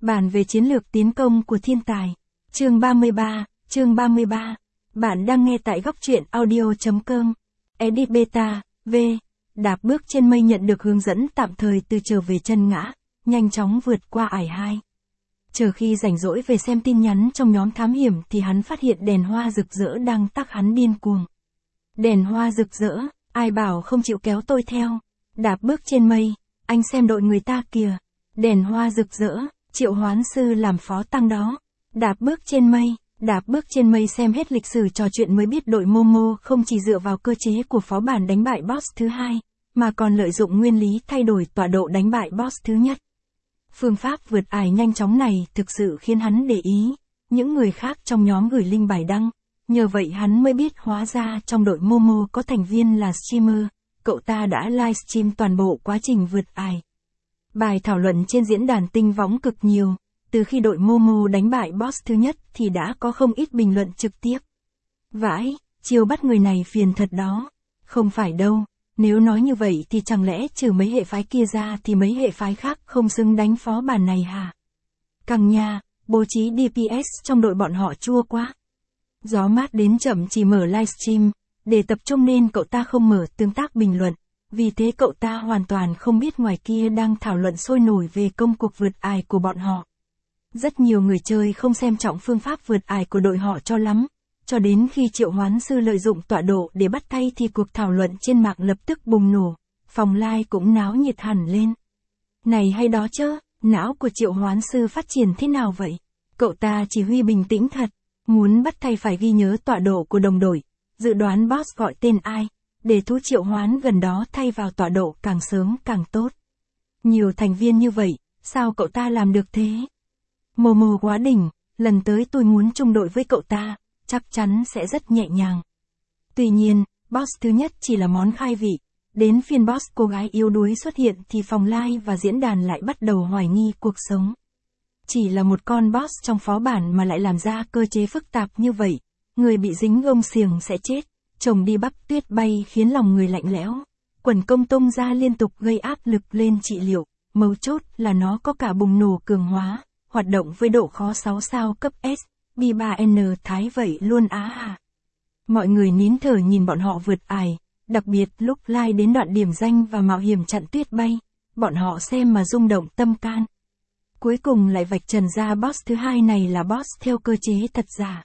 Bản về chiến lược tiến công của thiên tài. Chương 33. Bạn đang nghe tại góc truyện audio.com. Edit Beta, V. Đạp bước trên mây nhận được hướng dẫn tạm thời từ trở về chân ngã, nhanh chóng vượt qua ải 2. Chờ khi rảnh rỗi về xem tin nhắn trong nhóm thám hiểm thì hắn phát hiện đèn hoa rực rỡ đang tắc hắn điên cuồng. Đèn hoa rực rỡ, ai bảo không chịu kéo tôi theo. Đạp bước trên mây, anh xem đội người ta kìa. Đèn hoa rực rỡ, Triệu Hoán Sư làm phó tăng đó. Đạp bước trên mây xem hết lịch sử trò chuyện mới biết đội Momo không chỉ dựa vào cơ chế của phó bản đánh bại boss thứ hai, mà còn lợi dụng nguyên lý thay đổi tọa độ đánh bại boss thứ nhất. Phương pháp vượt ải nhanh chóng này thực sự khiến hắn để ý. Những người khác trong nhóm gửi link bài đăng, nhờ vậy hắn mới biết hóa ra trong đội Momo có thành viên là streamer, cậu ta đã livestream toàn bộ quá trình vượt ải. Bài thảo luận trên diễn đàn tinh võng cực nhiều, từ khi đội Momo đánh bại boss thứ nhất thì đã có không ít bình luận trực tiếp. Vãi, chiêu bắt người này phiền thật đó. Không phải đâu, nếu nói như vậy thì chẳng lẽ trừ mấy hệ phái kia ra thì mấy hệ phái khác không xứng đánh phó bản này hả? Căng nha, bố trí DPS trong đội bọn họ chua quá. Gió mát đến chậm chỉ mở livestream, để tập trung nên cậu ta không mở tương tác bình luận. Vì thế cậu ta hoàn toàn không biết ngoài kia đang thảo luận sôi nổi về công cuộc vượt ải của bọn họ. Rất nhiều người chơi không xem trọng phương pháp vượt ải của đội họ cho lắm, cho đến khi Triệu Hoán Sư lợi dụng tọa độ để bắt tay thì cuộc thảo luận trên mạng lập tức bùng nổ, phòng live cũng náo nhiệt hẳn lên. Này hay đó chứ, não của Triệu Hoán Sư phát triển thế nào vậy? Cậu ta chỉ huy bình tĩnh thật, muốn bắt tay phải ghi nhớ tọa độ của đồng đội, dự đoán boss gọi tên ai, để thú triệu hoán gần đó thay vào tọa độ càng sớm càng tốt. Nhiều thành viên như vậy, sao cậu ta làm được thế? Momo quá đỉnh, lần tới tôi muốn chung đội với cậu ta, chắc chắn sẽ rất nhẹ nhàng. Tuy nhiên, boss thứ nhất chỉ là món khai vị, đến phiên boss cô gái yếu đuối xuất hiện thì phòng live và diễn đàn lại bắt đầu hoài nghi cuộc sống. Chỉ là một con boss trong phó bản mà lại làm ra cơ chế phức tạp như vậy, người bị dính gông xiềng sẽ chết. Chồng đi bắp tuyết bay khiến lòng người lạnh lẽo. Quần công tung ra liên tục gây áp lực lên trị liệu. Mấu chốt là nó có cả bùng nổ cường hóa, hoạt động với độ khó 6 sao cấp S, B3N thái vậy luôn á à. Mọi người nín thở nhìn bọn họ vượt ải, đặc biệt lúc live đến đoạn điểm danh và mạo hiểm chặn tuyết bay. Bọn họ xem mà rung động tâm can. Cuối cùng lại vạch trần ra boss thứ hai này là boss theo cơ chế thật giả.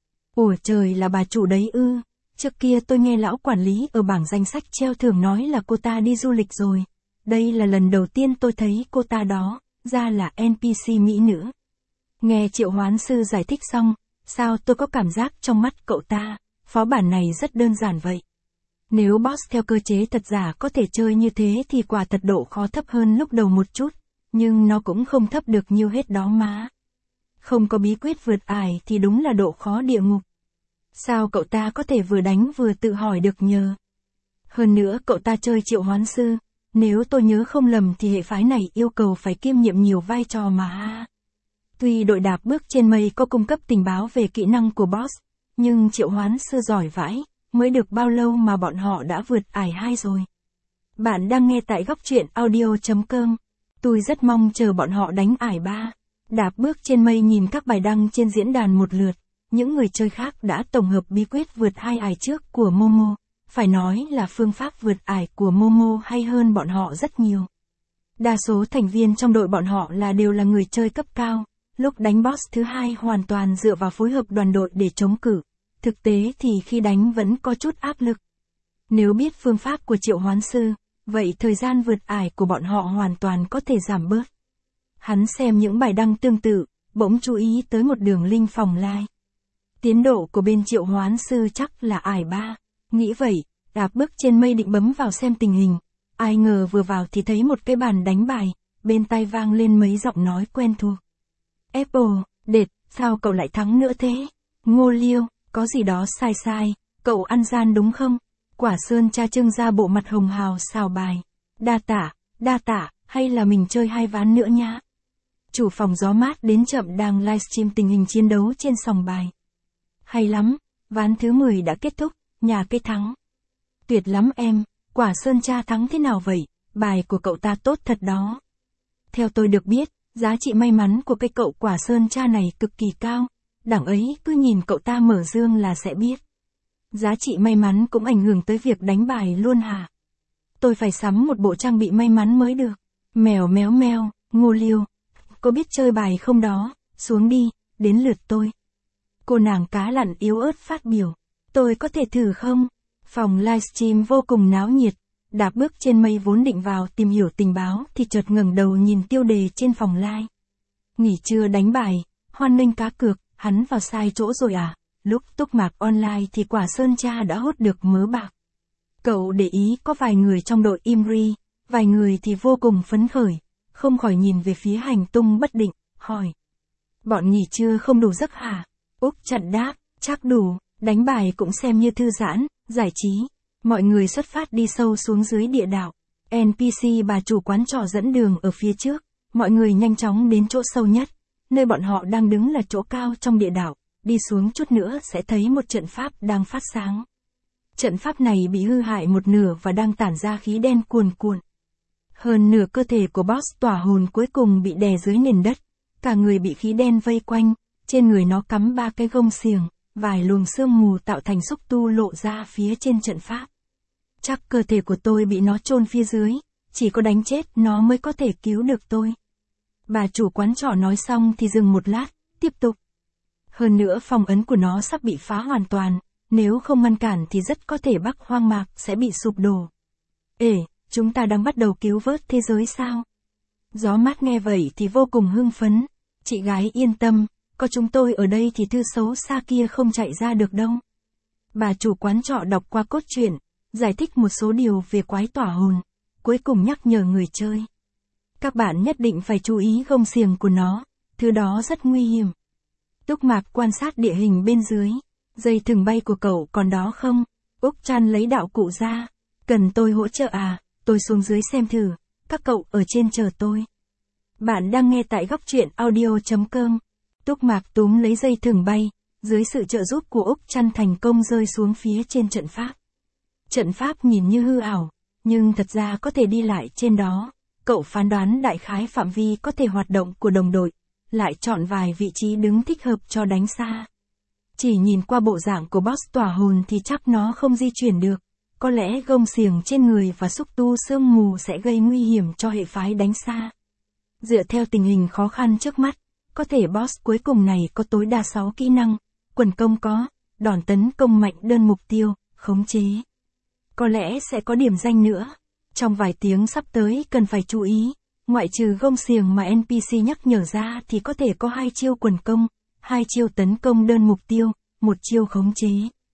Ủa trời, là bà chủ đấy ư? Trước kia tôi nghe lão quản lý ở bảng danh sách treo thưởng nói là cô ta đi du lịch rồi. Đây là lần đầu tiên tôi thấy cô ta đó, ra là NPC mỹ nữ. Nghe Triệu Hoán Sư giải thích xong, sao tôi có cảm giác trong mắt cậu ta, phó bản này rất đơn giản vậy. Nếu boss theo cơ chế thật giả có thể chơi như thế thì quả thật độ khó thấp hơn lúc đầu một chút, nhưng nó cũng không thấp được nhiêu hết đó má. Không có bí quyết vượt ải thì đúng là độ khó địa ngục. Sao cậu ta có thể vừa đánh vừa tự hỏi được nhờ? Hơn nữa cậu ta chơi Triệu Hoán Sư, nếu tôi nhớ không lầm thì hệ phái này yêu cầu phải kiêm nhiệm nhiều vai trò mà. Tuy đội đạp bước trên mây có cung cấp tình báo về kỹ năng của boss, nhưng Triệu Hoán Sư giỏi vãi, mới được bao lâu mà bọn họ đã vượt ải 2 rồi. Bạn đang nghe tại góc truyện audio.com. Tôi rất mong chờ bọn họ đánh ải 3. Đạp bước trên mây nhìn các bài đăng trên diễn đàn một lượt. Những người chơi khác đã tổng hợp bí quyết vượt 2 ải trước của Momo. Phải nói là phương pháp vượt ải của Momo hay hơn bọn họ rất nhiều. Đa số thành viên trong đội bọn họ đều là người chơi cấp cao. Lúc đánh boss thứ hai hoàn toàn dựa vào phối hợp đoàn đội để chống cự. Thực tế thì khi đánh vẫn có chút áp lực. Nếu biết phương pháp của Triệu Hoán Sư, vậy thời gian vượt ải của bọn họ hoàn toàn có thể giảm bớt. Hắn xem những bài đăng tương tự, bỗng chú ý tới một đường link phòng live. Tiến độ của bên Triệu Hoán Sư chắc là ải 3. Nghĩ vậy, đạp bước trên mây định bấm vào xem tình hình. Ai ngờ vừa vào thì thấy một cái bàn đánh bài, bên tai vang lên mấy giọng nói quen thuộc. Apple, đệt, sao cậu lại thắng nữa thế? Ngô Liêu, có gì đó sai sai, cậu ăn gian đúng không? Quả Sơn cha trưng ra bộ mặt hồng hào xào bài. Đa tạ, hay là mình chơi 2 ván nữa nhá? Chủ phòng gió mát đến chậm đang livestream tình hình chiến đấu trên sòng bài. Hay lắm, ván thứ 10 đã kết thúc, nhà cái thắng. Tuyệt lắm em, Quả Sơn cha thắng thế nào vậy? Bài của cậu ta tốt thật đó. Theo tôi được biết, Giá trị may mắn của cây cậu quả sơn tra này cực kỳ cao, đảng ấy cứ nhìn cậu ta mở dương là sẽ biết. Giá trị may mắn cũng ảnh hưởng tới việc đánh bài luôn hả? Tôi phải sắm một bộ trang bị may mắn mới được. Mèo méo meo, ngô liêu. Có biết chơi bài không đó? Xuống đi, đến lượt tôi. Cô nàng cá lặn yếu ớt phát biểu. Tôi có thể thử không? Phòng livestream vô cùng náo nhiệt. Đạp bước trên mây vốn định vào tìm hiểu tình báo thì chợt ngẩng đầu nhìn tiêu đề trên phòng live. Nghỉ trưa đánh bài, hoan nghênh cá cược, hắn vào sai chỗ rồi à? Lúc Túc Mạc online thì quả sơn tra đã hốt được mớ bạc. Cậu để ý có vài người trong đội Imri, vài người thì vô cùng phấn khởi, không khỏi nhìn về phía hành tung bất định, hỏi. Bọn nghỉ trưa không đủ giấc hả? Úc chặn đáp, chắc đủ, đánh bài cũng xem như thư giãn, giải trí. Mọi người xuất phát đi sâu xuống dưới địa đạo. NPC bà chủ quán trọ dẫn đường ở phía trước, mọi người nhanh chóng đến chỗ sâu nhất. Nơi bọn họ đang đứng là chỗ cao trong địa đạo, đi xuống chút nữa sẽ thấy một trận pháp đang phát sáng. Trận pháp này bị hư hại một nửa và đang tản ra khí đen cuồn cuộn. Hơn nửa cơ thể của boss tỏa hồn cuối cùng bị đè dưới nền đất, cả người bị khí đen vây quanh, trên người nó cắm 3 cái gông xiềng, vài luồng sương mù tạo thành xúc tu lộ ra phía trên trận pháp. Chắc cơ thể của tôi bị nó chôn phía dưới, chỉ có đánh chết nó mới có thể cứu được tôi. Bà chủ quán trọ nói xong thì dừng một lát, tiếp tục. Hơn nữa phong ấn của nó sắp bị phá hoàn toàn, nếu không ngăn cản thì rất có thể Bắc Hoang Mạc sẽ bị sụp đổ. Ê, chúng ta đang bắt đầu cứu vớt thế giới sao? Gió mát nghe vậy thì vô cùng hưng phấn. Chị gái yên tâm, có chúng tôi ở đây thì thư xấu xa kia không chạy ra được đâu. Bà chủ quán trọ đọc qua cốt truyện, giải thích một số điều về quái tỏa hồn, cuối cùng nhắc nhở người chơi. Các bạn nhất định phải chú ý gông xiềng của nó, thứ đó rất nguy hiểm. Túc Mạc quan sát địa hình bên dưới, dây thừng bay của cậu còn đó không? Úc Chan lấy đạo cụ ra, cần tôi hỗ trợ à? Tôi xuống dưới xem thử, các cậu ở trên chờ tôi. Bạn đang nghe tại góc truyện audio.com. Túc Mạc túm lấy dây thừng bay, dưới sự trợ giúp của Úc Chan thành công rơi xuống phía trên trận pháp. Trận pháp nhìn như hư ảo, nhưng thật ra có thể đi lại trên đó. Cậu phán đoán đại khái phạm vi có thể hoạt động của đồng đội, lại chọn vài vị trí đứng thích hợp cho đánh xa. Chỉ nhìn qua bộ dạng của boss tỏa hồn thì chắc nó không di chuyển được. Có lẽ gông xiềng trên người và xúc tu sương mù sẽ gây nguy hiểm cho hệ phái đánh xa. Dựa theo tình hình khó khăn trước mắt, có thể boss cuối cùng này có tối đa 6 kỹ năng, quần công có, đòn tấn công mạnh đơn mục tiêu, khống chế. Có lẽ sẽ có điểm danh nữa. Trong vài tiếng sắp tới cần phải chú ý, ngoại trừ gông xiềng mà NPC nhắc nhở ra thì có thể có 2 chiêu quần công, 2 chiêu tấn công đơn mục tiêu, 1 chiêu khống chế.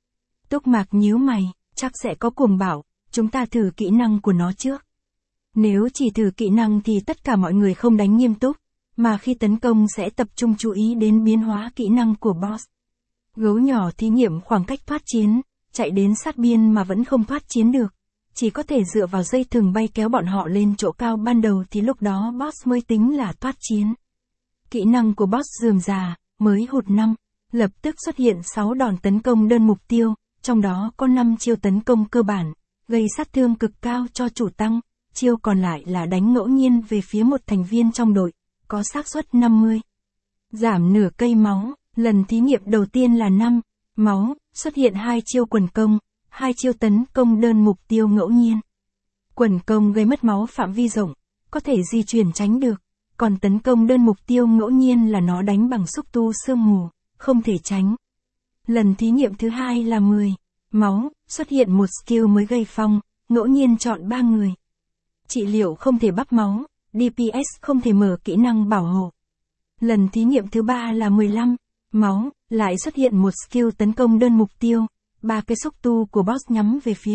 Túc Mạc nhíu mày, chắc sẽ có cuồng bạo, chúng ta thử kỹ năng của nó trước. Nếu chỉ thử kỹ năng thì tất cả mọi người không đánh nghiêm túc, mà khi tấn công sẽ tập trung chú ý đến biến hóa kỹ năng của boss. Gấu nhỏ thí nghiệm khoảng cách thoát chiến, chạy đến sát biên mà vẫn không thoát chiến được. Chỉ có thể dựa vào dây thừng bay kéo bọn họ lên chỗ cao ban đầu thì lúc đó boss mới tính là thoát chiến. Kỹ năng của boss rườm rà, mới hụt 5, lập tức xuất hiện 6 đòn tấn công đơn mục tiêu, trong đó có 5 chiêu tấn công cơ bản, gây sát thương cực cao cho chủ tăng, chiêu còn lại là đánh ngẫu nhiên về phía một thành viên trong đội, có xác suất 50. Giảm nửa cây máu, lần thí nghiệm đầu tiên là 5 máu, xuất hiện 2 chiêu quần công, 2 chiêu tấn công đơn mục tiêu ngẫu nhiên. Quần công gây mất máu phạm vi rộng, có thể di chuyển tránh được, còn tấn công đơn mục tiêu ngẫu nhiên là nó đánh bằng xúc tu sương mù, không thể tránh. Lần thí nghiệm thứ 2 là 10 máu, xuất hiện một skill mới gây phong, ngẫu nhiên chọn 3 người. Trị liệu không thể bắp máu, DPS không thể mở kỹ năng bảo hộ. Lần thí nghiệm thứ 3 là 15 máu, lại xuất hiện một skill tấn công đơn mục tiêu, 3 cái xúc tu của boss nhắm về phía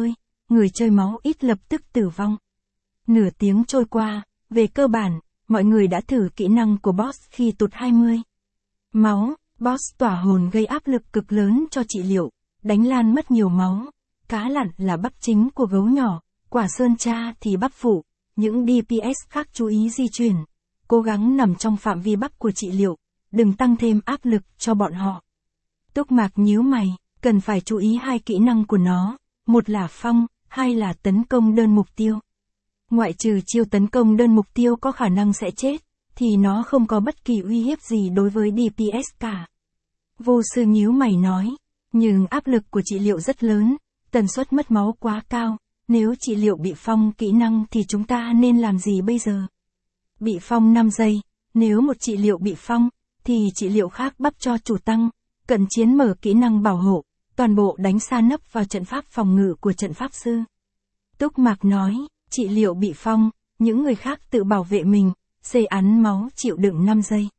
người chơi máu ít lập tức tử vong. Nửa tiếng trôi qua, về cơ bản, mọi người đã thử kỹ năng của boss khi tụt 20 máu, boss tỏa hồn gây áp lực cực lớn cho trị liệu, đánh lan mất nhiều máu. Cá lặn là bắp chính của gấu nhỏ, quả sơn tra thì bắp phụ, những DPS khác chú ý di chuyển, cố gắng nằm trong phạm vi bắp của trị liệu, đừng tăng thêm áp lực cho bọn họ. Túc Mạc nhíu mày, cần phải chú ý 2 kỹ năng của nó, một là phong, 2 là tấn công đơn mục tiêu. Ngoại trừ chiêu tấn công đơn mục tiêu có khả năng sẽ chết, thì nó không có bất kỳ uy hiếp gì đối với DPS cả. Vô sư nhíu mày nói, nhưng áp lực của trị liệu rất lớn, tần suất mất máu quá cao, nếu trị liệu bị phong kỹ năng thì chúng ta nên làm gì bây giờ? Bị phong 5 giây, nếu một trị liệu bị phong, thì trị liệu khác bắp cho chủ tăng, cận chiến mở kỹ năng bảo hộ, toàn bộ đánh xa nấp vào trận pháp phòng ngự của trận pháp sư. Túc Mạc nói, trị liệu bị phong, những người khác tự bảo vệ mình, xê án máu chịu đựng 5 giây.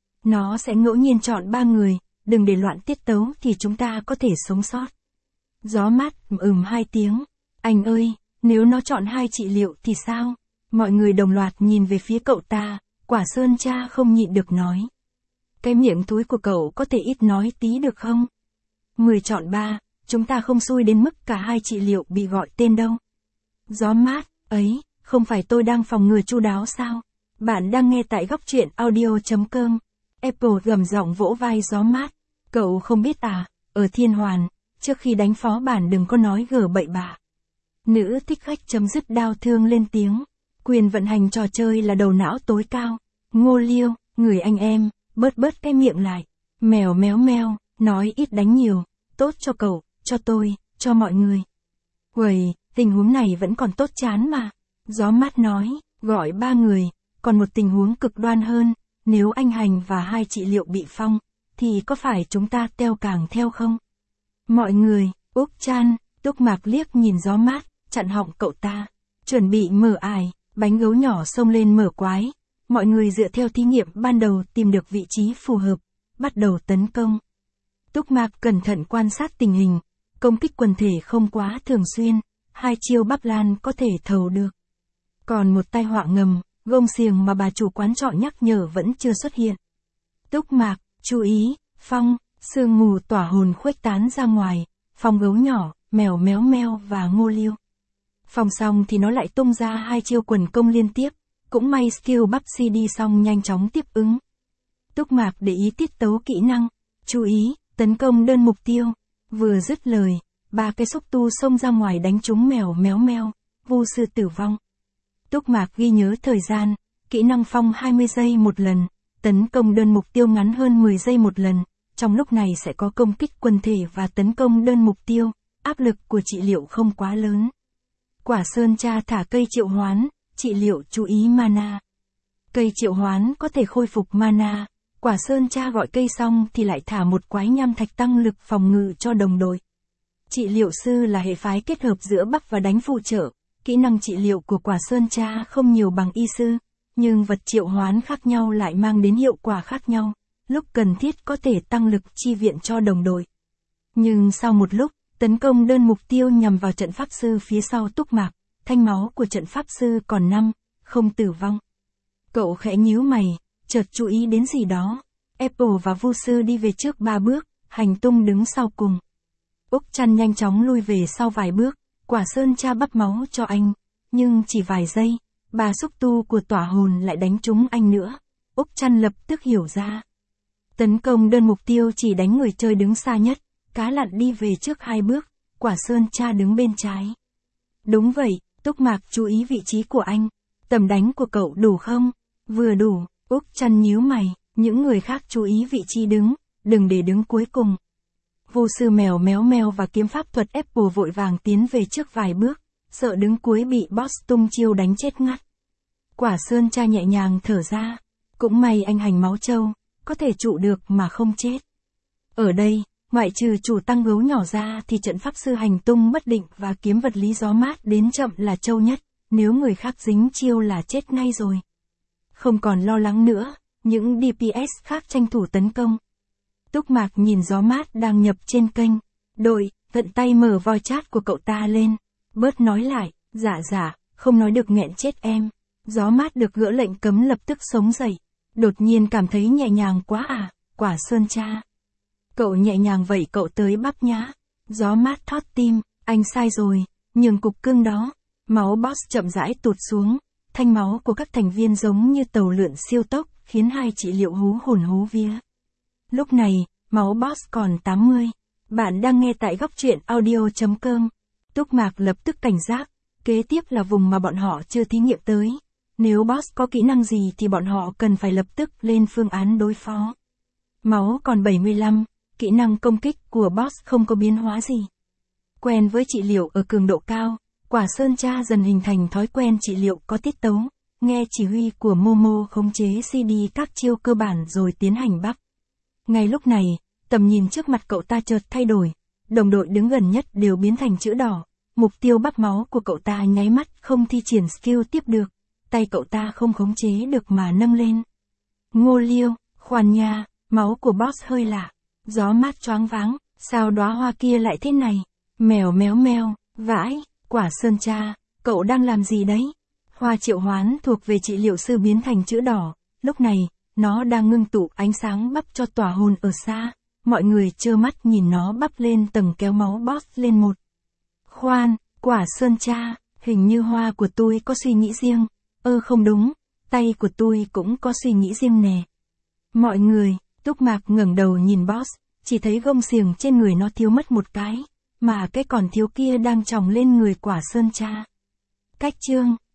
Nó sẽ ngẫu nhiên chọn 3 người, đừng để loạn tiết tấu thì chúng ta có thể sống sót. Gió mát 2 tiếng, anh ơi, nếu nó chọn 2 trị liệu thì sao? Mọi người đồng loạt nhìn về phía cậu ta, Quả Sơn cha không nhịn được nói. Cái miệng túi của cậu có thể ít nói tí được không? 10 chọn 3, chúng ta không xui đến mức cả 2 trị liệu bị gọi tên đâu. Gió mát, ấy, không phải tôi đang phòng ngừa chu đáo sao? Bạn đang nghe tại góc truyện audio.com. Apple gầm giọng vỗ vai Gió mát. Cậu không biết à, ở Thiên Hoàn, trước khi đánh phó bản đừng có nói gở bậy bạ. Nữ thích khách chấm dứt đau thương lên tiếng. Quyền vận hành trò chơi là đầu não tối cao. Ngô Liêu, người anh em, bớt cái miệng lại. Mèo méo meo, nói ít đánh nhiều, tốt cho cậu, cho tôi, cho mọi người. Uầy, tình huống này vẫn còn tốt chán mà. Gió mát nói, gọi 3 người, còn một tình huống cực đoan hơn, nếu anh Hành và 2 trị liệu bị phong, thì có phải chúng ta teo càng theo không? Mọi người, Úc Chan, Túc Mạc liếc nhìn Gió mát, chặn họng cậu ta, chuẩn bị mở ải, bánh gấu nhỏ xông lên mở quái. Mọi người dựa theo thí nghiệm ban đầu tìm được vị trí phù hợp, bắt đầu tấn công. Túc Mạc cẩn thận quan sát tình hình, công kích quần thể không quá thường xuyên, 2 chiêu bắp lan có thể thầu được. Còn một tai họa ngầm, gông xiềng mà bà chủ quán trọ nhắc nhở vẫn chưa xuất hiện. Túc Mạc, chú ý, phong, sương mù tỏa hồn khuếch tán ra ngoài, phong gấu nhỏ, mèo méo meo và Ngô Liêu. Phong xong thì nó lại tung ra 2 chiêu quần công liên tiếp, cũng may skill bắp CD xong nhanh chóng tiếp ứng. Túc Mạc để ý tiết tấu kỹ năng, chú ý, tấn công đơn mục tiêu, vừa dứt lời, 3 cái xúc tu xông ra ngoài đánh trúng mèo méo meo, vô sư tử vong. Túc Mạc ghi nhớ thời gian, kỹ năng phong 20 giây một lần, tấn công đơn mục tiêu ngắn hơn 10 giây một lần, trong lúc này sẽ có công kích quần thể và tấn công đơn mục tiêu, áp lực của trị liệu không quá lớn. Quả Sơn cha thả cây triệu hoán, trị liệu chú ý mana. Cây triệu hoán có thể khôi phục mana, Quả Sơn cha gọi cây xong thì lại thả một quái nham thạch tăng lực phòng ngự cho đồng đội. Trị liệu sư là hệ phái kết hợp giữa bắp và đánh phụ trợ, kỹ năng trị liệu của Quả Sơn cha không nhiều bằng y sư, nhưng vật triệu hoán khác nhau lại mang đến hiệu quả khác nhau, lúc cần thiết có thể tăng lực chi viện cho đồng đội. Nhưng sau một lúc, tấn công đơn mục tiêu nhằm vào trận pháp sư phía sau Túc Mạc, thanh máu của trận pháp sư còn 5, không tử vong. Cậu khẽ nhíu mày, chợt chú ý đến gì đó. Apple và Vu sư đi về trước 3 bước, Hành Tung đứng sau cùng. Úc Chan nhanh chóng lui về sau vài bước, Quả Sơn cha bắp máu cho anh, nhưng chỉ vài giây, 3 xúc tu của tỏa hồn lại đánh trúng anh nữa. Úc Chan lập tức hiểu ra. Tấn công đơn mục tiêu chỉ đánh người chơi đứng xa nhất, cá lặn đi về trước 2 bước, Quả Sơn cha đứng bên trái. Đúng vậy, Túc Mạc chú ý vị trí của anh. Tầm đánh của cậu đủ không? Vừa đủ, Úc Chan nhíu mày, những người khác chú ý vị trí đứng, đừng để đứng cuối cùng. Vô sư mèo méo meo và kiếm pháp thuật Apple vội vàng tiến về trước vài bước, sợ đứng cuối bị boss tung chiêu đánh chết ngắt. Quả Sơn cha nhẹ nhàng thở ra, cũng may anh Hành máu trâu, có thể trụ được mà không chết. Ở đây, ngoại trừ chủ tăng gấu nhỏ ra thì trận pháp sư Hành Tung bất định và kiếm vật lý Gió mát đến chậm là trâu nhất, nếu người khác dính chiêu là chết ngay rồi. Không còn lo lắng nữa, những DPS khác tranh thủ tấn công. Túc Mạc nhìn Gió mát đang nhập trên kênh, đội, tận tay mở voi chat của cậu ta lên, bớt nói lại, dạ, không nói được nghẹn chết em. Gió mát được gỡ lệnh cấm lập tức sống dậy, đột nhiên cảm thấy nhẹ nhàng quá à, Quả Sơn cha. Cậu nhẹ nhàng vậy cậu tới bắp nhá. Gió mát thót tim, anh sai rồi, nhường cục cưng đó. Máu boss chậm rãi tụt xuống, thanh máu của các thành viên giống như tàu lượn siêu tốc, khiến 2 trị liệu hú hồn hú vía. Lúc này, máu boss còn 80. Bạn đang nghe tại góc truyện audio.com. Túc Mạc lập tức cảnh giác, kế tiếp là vùng mà bọn họ chưa thí nghiệm tới. Nếu boss có kỹ năng gì thì bọn họ cần phải lập tức lên phương án đối phó. Máu còn 75, kỹ năng công kích của boss không có biến hóa gì. Quen với trị liệu ở cường độ cao, Quả Sơn Tra dần hình thành thói quen trị liệu có tiết tấu, nghe chỉ huy của Momo khống chế CD các chiêu cơ bản rồi tiến hành bắp. Ngay lúc này, tầm nhìn trước mặt cậu ta chợt thay đổi, đồng đội đứng gần nhất đều biến thành chữ đỏ, mục tiêu bắp máu của cậu ta nháy mắt không thi triển skill tiếp được, tay cậu ta không khống chế được mà nâng lên. Ngô Liêu, khoan nha, máu của boss hơi lạ, gió mát choáng váng, sao đóa hoa kia lại thế này, mèo méo meo, vãi, Quả Sơn Tra, cậu đang làm gì đấy? Hoa triệu hoán thuộc về trị liệu sư biến thành chữ đỏ, lúc này, nó đang ngưng tụ ánh sáng bắp cho tỏa hồn ở xa, mọi người trơ mắt nhìn nó bắp lên tầng kéo máu boss lên một. Khoan, Quả Sơn Tra, hình như hoa của tôi có suy nghĩ riêng, không đúng, tay của tôi cũng có suy nghĩ riêng nè. Mọi người, Túc Mạc ngẩng đầu nhìn boss, chỉ thấy gông xiềng trên người nó thiếu mất một cái, mà cái còn thiếu kia đang tròng lên người Quả Sơn Tra. Cách chương